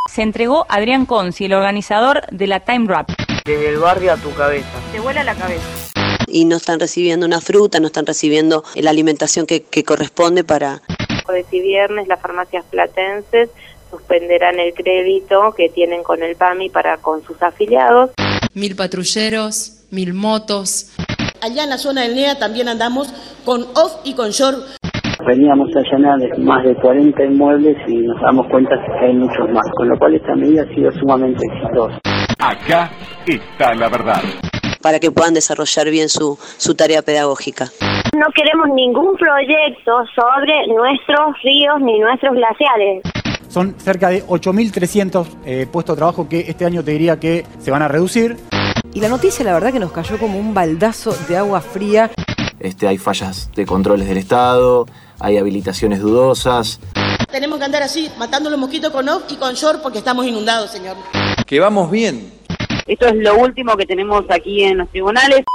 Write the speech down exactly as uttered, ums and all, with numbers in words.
Se entregó Adrián Conci, el organizador de la Time Rap. Desde el barrio a tu cabeza. Te vuela la cabeza. Y no están recibiendo una fruta, no están recibiendo la alimentación que, que corresponde para... Jueves y viernes las farmacias platenses suspenderán el crédito que tienen con el P A M I para con sus afiliados. Mil patrulleros, mil motos. Allá en la zona del N E A también andamos con off y con short. Veníamos a llenar más de cuarenta inmuebles y nos damos cuenta que hay muchos más, con lo cual esta medida ha sido sumamente exitosa. Acá está la verdad. Para que puedan desarrollar bien su, su tarea pedagógica. No queremos ningún proyecto sobre nuestros ríos ni nuestros glaciares. Son cerca de ocho mil trescientos eh, puestos de trabajo que este año te diría que se van a reducir. Y la noticia, la verdad, que nos cayó como un baldazo de agua fría. Este, hay fallas de controles del Estado, hay habilitaciones dudosas. Tenemos que andar así, matando los mosquitos con off y con short porque estamos inundados, señor. Que vamos bien. Esto es lo último que tenemos aquí en los tribunales.